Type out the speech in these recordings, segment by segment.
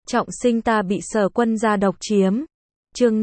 Trọng sinh ta bị Sở Quân gia độc chiếm. Chương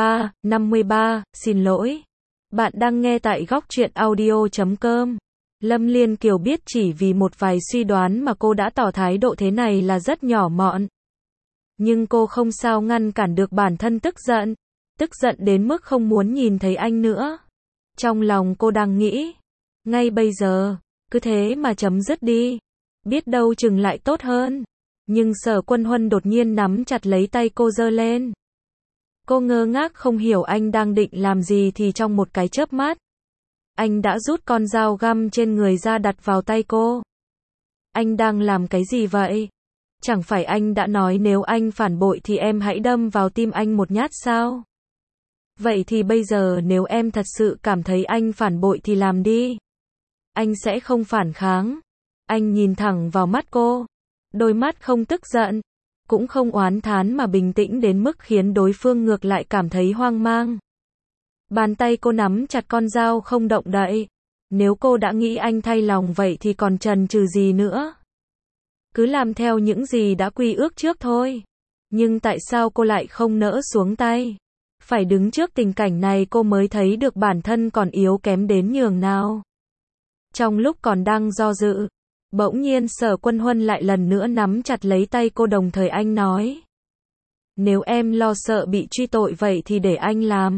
53, xin lỗi. Bạn đang nghe tại góc truyện audio.com. Lâm Liên Kiều biết chỉ vì một vài suy đoán mà cô đã tỏ thái độ thế này là rất nhỏ mọn. Nhưng cô không sao ngăn cản được bản thân tức giận đến mức không muốn nhìn thấy anh nữa. Trong lòng cô đang nghĩ, ngay bây giờ, cứ thế mà chấm dứt đi, biết đâu chừng lại tốt hơn. Nhưng Sở Quân Huân đột nhiên nắm chặt lấy tay cô giơ lên. Cô ngơ ngác không hiểu anh đang định làm gì thì trong một cái chớp mắt, anh đã rút con dao găm trên người ra đặt vào tay cô. Anh đang làm cái gì vậy? Chẳng phải anh đã nói nếu anh phản bội thì em hãy đâm vào tim anh một nhát sao? Vậy thì bây giờ nếu em thật sự cảm thấy anh phản bội thì làm đi. Anh sẽ không phản kháng. Anh nhìn thẳng vào mắt cô. Đôi mắt không tức giận, cũng không oán thán mà bình tĩnh đến mức khiến đối phương ngược lại cảm thấy hoang mang. Bàn tay cô nắm chặt con dao không động đậy. Nếu cô đã nghĩ anh thay lòng vậy thì còn chần chừ gì nữa? Cứ làm theo những gì đã quy ước trước thôi. Nhưng tại sao cô lại không nỡ xuống tay? Phải đứng trước tình cảnh này cô mới thấy được bản thân còn yếu kém đến nhường nào. Trong lúc còn đang do dự, bỗng nhiên Sở Quân Huân lại lần nữa nắm chặt lấy tay cô, đồng thời anh nói. Nếu em lo sợ bị truy tội vậy thì để anh làm.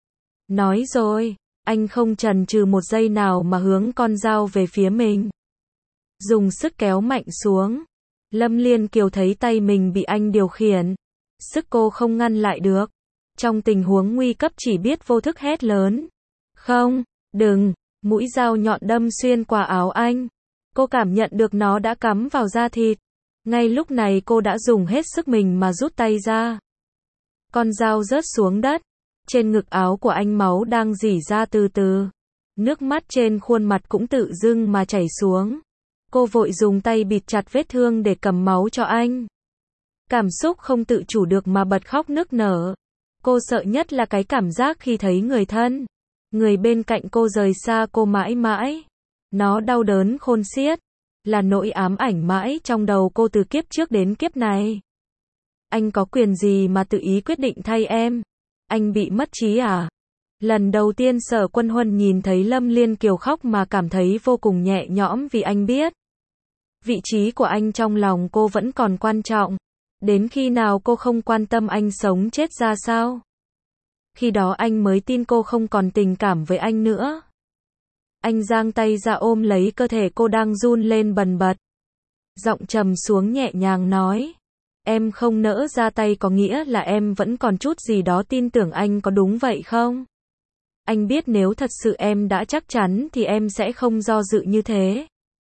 Nói rồi, anh không chần chừ một giây nào mà hướng con dao về phía mình. Dùng sức kéo mạnh xuống. Lâm Liên Kiều thấy tay mình bị anh điều khiển. Sức cô không ngăn lại được. Trong tình huống nguy cấp chỉ biết vô thức hét lớn. Không, đừng, mũi dao nhọn đâm xuyên qua áo anh. Cô cảm nhận được nó đã cắm vào da thịt. Ngay lúc này cô đã dùng hết sức mình mà rút tay ra. Con dao rớt xuống đất. Trên ngực áo của anh máu đang rỉ ra từ từ. Nước mắt trên khuôn mặt cũng tự dưng mà chảy xuống. Cô vội dùng tay bịt chặt vết thương để cầm máu cho anh. Cảm xúc không tự chủ được mà bật khóc nức nở. Cô sợ nhất là cái cảm giác khi thấy người thân, người bên cạnh cô rời xa cô mãi mãi. Nó đau đớn khôn xiết, là nỗi ám ảnh mãi trong đầu cô từ kiếp trước đến kiếp này. Anh có quyền gì mà tự ý quyết định thay em? Anh bị mất trí à? Lần đầu tiên Sở Quân Huân nhìn thấy Lâm Liên Kiều khóc mà cảm thấy vô cùng nhẹ nhõm vì anh biết. Vị trí của anh trong lòng cô vẫn còn quan trọng. Đến khi nào cô không quan tâm anh sống chết ra sao? Khi đó anh mới tin cô không còn tình cảm với anh nữa. Anh giang tay ra ôm lấy cơ thể cô đang run lên bần bật. Giọng trầm xuống nhẹ nhàng nói. Em không nỡ ra tay có nghĩa là em vẫn còn chút gì đó tin tưởng anh, có đúng vậy không? Anh biết nếu thật sự em đã chắc chắn thì em sẽ không do dự như thế.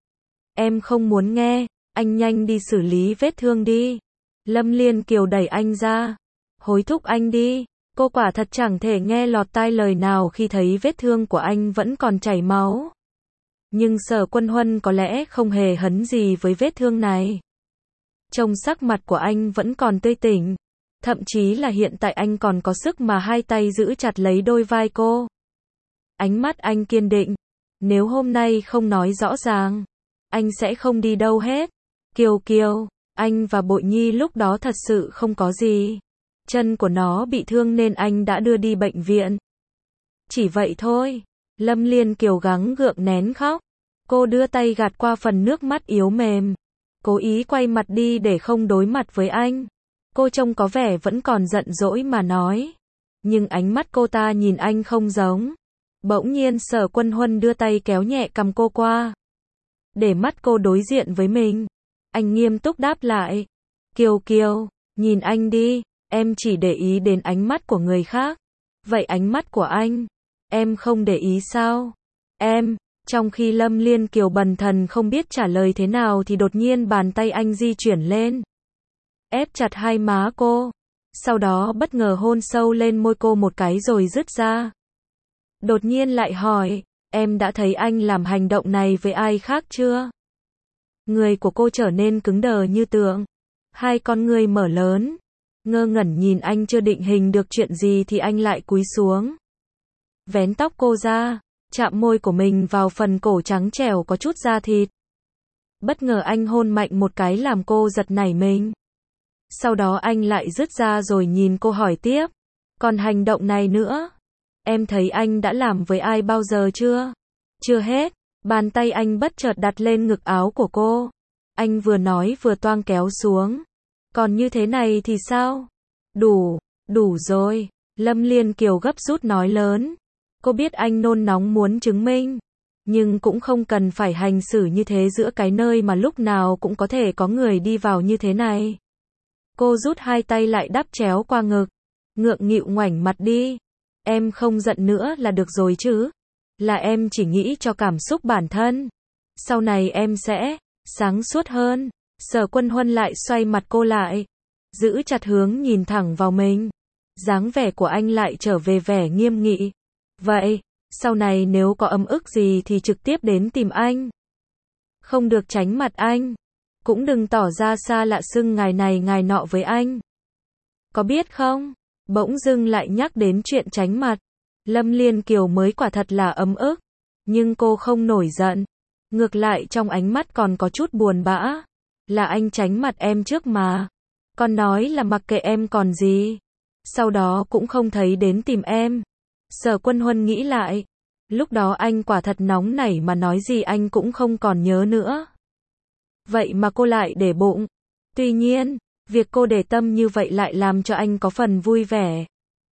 Em không muốn nghe, anh nhanh đi xử lý vết thương đi. Lâm Liên Kiều đẩy anh ra. Hối thúc anh đi. Cô quả thật chẳng thể nghe lọt tai lời nào khi thấy vết thương của anh vẫn còn chảy máu. Nhưng Sở Quân Huân có lẽ không hề hấn gì với vết thương này. Trông sắc mặt của anh vẫn còn tươi tỉnh. Thậm chí là hiện tại anh còn có sức mà hai tay giữ chặt lấy đôi vai cô. Ánh mắt anh kiên định. Nếu hôm nay không nói rõ ràng, anh sẽ không đi đâu hết. Kiều Kiều, anh và Bội Nhi lúc đó thật sự không có gì. Chân của nó bị thương nên anh đã đưa đi bệnh viện. Chỉ vậy thôi. Lâm Liên Kiều gắng gượng nén khóc. Cô đưa tay gạt qua phần nước mắt yếu mềm. Cố ý quay mặt đi để không đối mặt với anh. Cô trông có vẻ vẫn còn giận dỗi mà nói. Nhưng ánh mắt cô ta nhìn anh không giống. Bỗng nhiên Sở Quân Huân đưa tay kéo nhẹ cằm cô qua. Để mắt cô đối diện với mình. Anh nghiêm túc đáp lại. Kiều Kiều, nhìn anh đi. Em chỉ để ý đến ánh mắt của người khác. Vậy ánh mắt của anh, em không để ý sao? Em, trong khi Lâm Liên Kiều bần thần không biết trả lời thế nào thì đột nhiên bàn tay anh di chuyển lên. Ép chặt hai má cô. Sau đó bất ngờ hôn sâu lên môi cô một cái rồi dứt ra. Đột nhiên lại hỏi, em đã thấy anh làm hành động này với ai khác chưa? Người của cô trở nên cứng đờ như tượng. Hai con ngươi mở lớn. Ngơ ngẩn nhìn anh, chưa định hình được chuyện gì thì anh lại cúi xuống. Vén tóc cô ra, chạm môi của mình vào phần cổ trắng trẻo có chút da thịt. Bất ngờ anh hôn mạnh một cái làm cô giật nảy mình. Sau đó anh lại dứt ra rồi nhìn cô hỏi tiếp. Còn hành động này nữa, em thấy anh đã làm với ai bao giờ chưa? Chưa hết, bàn tay anh bất chợt đặt lên ngực áo của cô. Anh vừa nói vừa toang kéo xuống. Còn như thế này thì sao? Đủ rồi. Lâm Liên Kiều gấp rút nói lớn. Cô biết anh nôn nóng muốn chứng minh, nhưng cũng không cần phải hành xử như thế giữa cái nơi mà lúc nào cũng có thể có người đi vào như thế này. Cô rút hai tay lại đắp chéo qua ngực, ngượng nghịu ngoảnh mặt đi. Em không giận nữa là được rồi chứ? Là em chỉ nghĩ cho cảm xúc bản thân. Sau này em sẽ sáng suốt hơn. Sở Quân Huân lại xoay mặt cô lại, giữ chặt hướng nhìn thẳng vào mình. Dáng vẻ của anh lại trở về vẻ nghiêm nghị. Vậy, sau này nếu có ấm ức gì thì trực tiếp đến tìm anh. Không được tránh mặt anh. Cũng đừng tỏ ra xa lạ xưng ngài này ngài nọ với anh. Có biết không? Bỗng dưng lại nhắc đến chuyện tránh mặt. Lâm Liên Kiều mới quả thật là ấm ức. Nhưng cô không nổi giận. Ngược lại trong ánh mắt còn có chút buồn bã. Là anh tránh mặt em trước mà. Còn nói là mặc kệ em còn gì. Sau đó cũng không thấy đến tìm em. Sở Quân Huân nghĩ lại. Lúc đó anh quả thật nóng nảy mà nói gì anh cũng không còn nhớ nữa. Vậy mà cô lại để bụng. Tuy nhiên, việc cô để tâm như vậy lại làm cho anh có phần vui vẻ.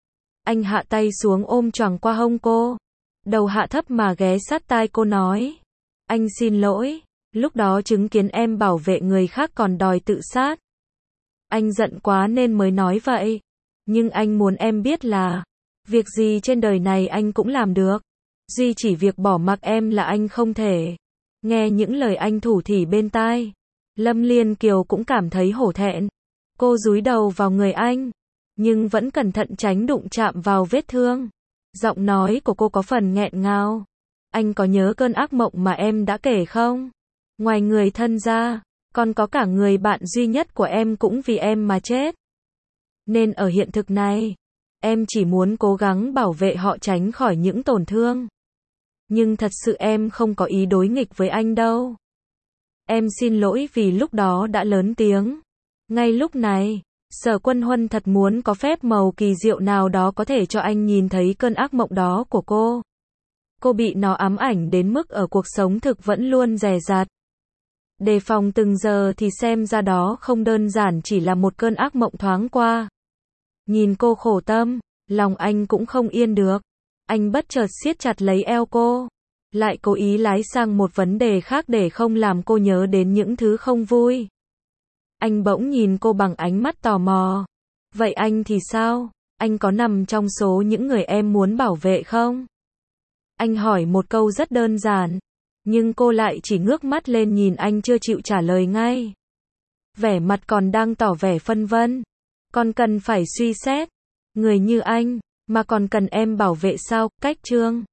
Anh hạ tay xuống ôm choàng qua hông cô. Đầu hạ thấp mà ghé sát tai cô nói. Anh xin lỗi, lúc đó chứng kiến em bảo vệ người khác còn đòi tự sát. Anh giận quá nên mới nói vậy. Nhưng anh muốn em biết là, việc gì trên đời này anh cũng làm được. Duy chỉ việc bỏ mặc em là anh không thể. Nghe những lời anh thủ thỉ bên tai, Lâm Liên Kiều cũng cảm thấy hổ thẹn. Cô dúi đầu vào người anh, nhưng vẫn cẩn thận tránh đụng chạm vào vết thương. Giọng nói của cô có phần nghẹn ngào. Anh có nhớ cơn ác mộng mà em đã kể không? Ngoài người thân ra, còn có cả người bạn duy nhất của em cũng vì em mà chết. Nên ở hiện thực này, em chỉ muốn cố gắng bảo vệ họ tránh khỏi những tổn thương. Nhưng thật sự em không có ý đối nghịch với anh đâu. Em xin lỗi vì lúc đó đã lớn tiếng. Ngay lúc này, Sở Quân Huân thật muốn có phép màu kỳ diệu nào đó có thể cho anh nhìn thấy cơn ác mộng đó của cô. Cô bị nó ám ảnh đến mức ở cuộc sống thực vẫn luôn dè dặt. Đề phòng từng giờ thì xem ra đó không đơn giản chỉ là một cơn ác mộng thoáng qua. Nhìn cô khổ tâm, lòng anh cũng không yên được. Anh bất chợt siết chặt lấy eo cô, lại cố ý lái sang một vấn đề khác để không làm cô nhớ đến những thứ không vui. Anh bỗng nhìn cô bằng ánh mắt tò mò. Vậy anh thì sao? Anh có nằm trong số những người em muốn bảo vệ không? Anh hỏi một câu rất đơn giản, nhưng cô lại chỉ ngước mắt lên nhìn anh chưa chịu trả lời ngay. Vẻ mặt còn đang tỏ vẻ phân vân. Còn cần phải suy xét. Người như anh, mà còn cần em bảo vệ sao? Cách Trương.